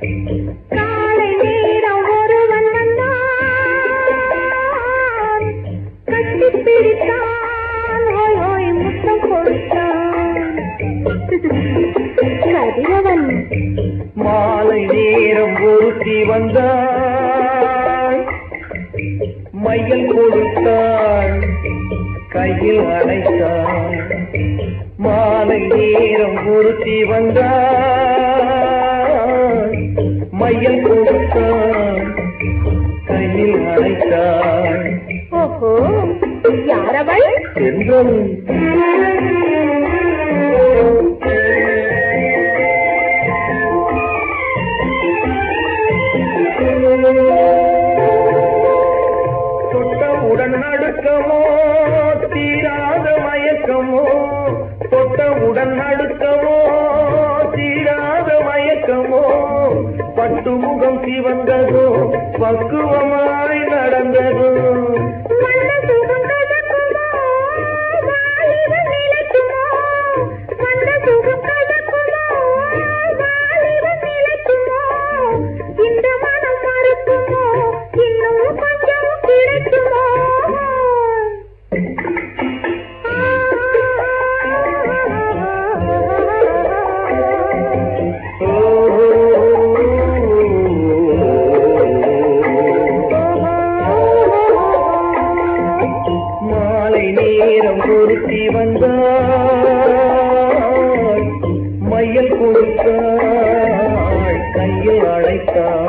காலை நேரம் ஒருவன் வந்தான், கட்டிப் பிடித்தான், ஓய் ஓய் முத்தம் கொடுத்தான். கதிரவன் மாலை நேரம் ஒருத்தி வந்தாள், மையல் கொடுத்தாள், கையில் அணைத்தாள். மாலை நேரம் ஒருத்தி வந்தாள், மையல் கொடுத்தாள், கையில் அணைத்தாள். ஓஹோ, யாரவள்? சென்றவள். தொட்டவுடன் நடுக்கமோ தீராத மயக்கமோ, தொட்டவுடன் நடுக்கமோ தீராத மயக்கமோ, பட்டுமுகம் சிவந்ததோ பக்குவமாய் நடந்ததோ. நேரம் பொருத்தி வந்தாள், மையல் கொடுத்தாள், கையில் அழைத்தாள்.